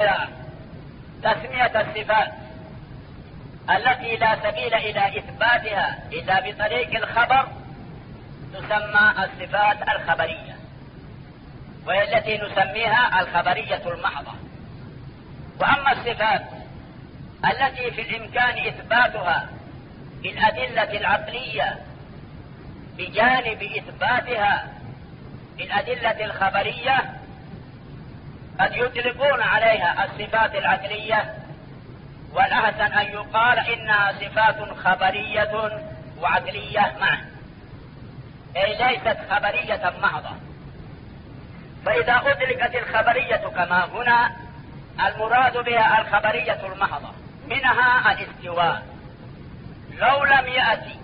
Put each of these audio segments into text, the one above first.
تسمية الصفات التي لا سبيل إلى إثباتها إلا بطريق الخبر تسمى الصفات الخبرية، وهي التي نسميها الخبرية المحضة. وأما الصفات التي في الإمكان إثباتها بالأدلة العقلية بجانب إثباتها بالأدلة الخبرية، قد يطلقون عليها الصفات العقلية، والأحسن أن يقال إنها صفات خبرية وعقلية معا، أي ليست خبرية محضة. فإذا أطلقت الخبرية كما هنا، المراد بها الخبرية المحضة، منها الاستواء. لو لم يأتي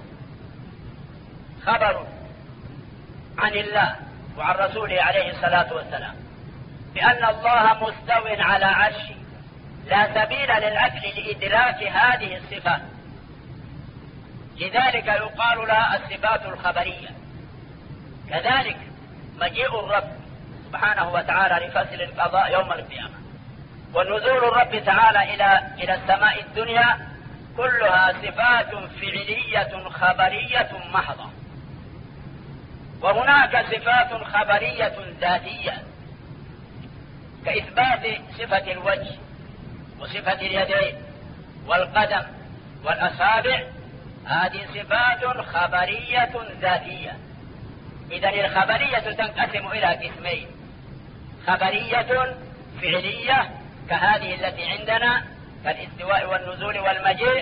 خبر عن الله وعن رسوله عليه الصلاة والسلام بأن الله مستو على عرشه، لا سبيل للعقل لإدراك هذه الصفات، لذلك يقال لها الصفات الخبرية. كذلك مجيء الرب سبحانه وتعالى لفصل القضاء يوم القيامة، ونزول الرب تعالى إلى السماء الدنيا، كلها صفات فعلية خبرية محضة. وهناك صفات خبرية ذاتية كإثبات صفة الوجه وصفة اليدين والقدم والأصابع، هذه صفات خبرية ذاتية. إذن الخبرية تنقسم إلى قسمين: خبرية فعلية كهذه التي عندنا كالاستواء والنزول والمجيء،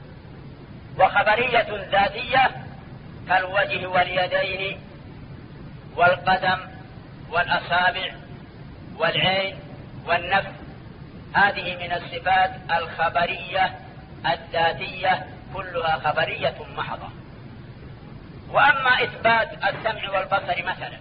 وخبرية ذاتية كالوجه واليدين والقدم والأصابع والعين والنفس، هذه من الصفات الخبرية الذاتية، كلها خبرية محضة. وأما إثبات السمع والبصر مثلا،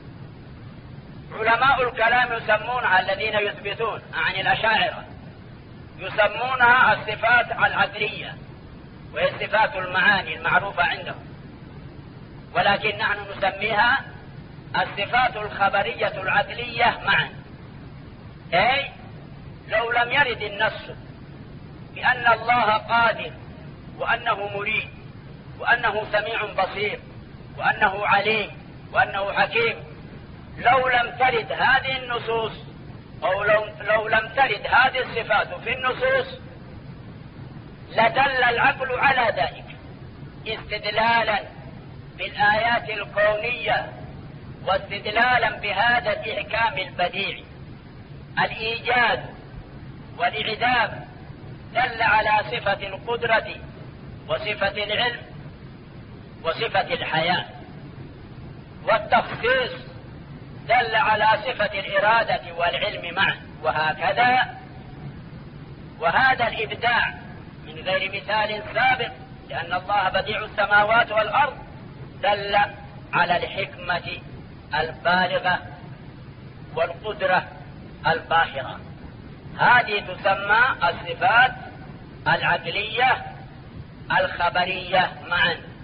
علماء الكلام يسمونها، الذين يثبتون عن الأشاعرة يسمونها الصفات العقلية، وهي صفات المعاني المعروفة عندهم، ولكن نحن نسميها الصفات الخبرية العقلية معا. أي لو لم يرد النص بأن الله قادر وأنه مريد وأنه سميع بصير وأنه عليم وأنه حكيم، لو لم ترد هذه النصوص أو لو لم ترد هذه الصفات في النصوص لدل العقل على ذلك استدلالا بالآيات الكونية واستدلالا بهذا الإحكام البديع. الإيجاد والإعدام دل على صفة القدرة وصفة العلم وصفة الحياة، والتخصيص دل على صفة الإرادة والعلم معا، وهكذا. وهذا الإبداع من غير مثال سابق، لأن الله بديع السماوات والأرض، دل على الحكمة البالغة والقدرة الباهرة. هذه تسمى الصفات العقلية الخبرية معا.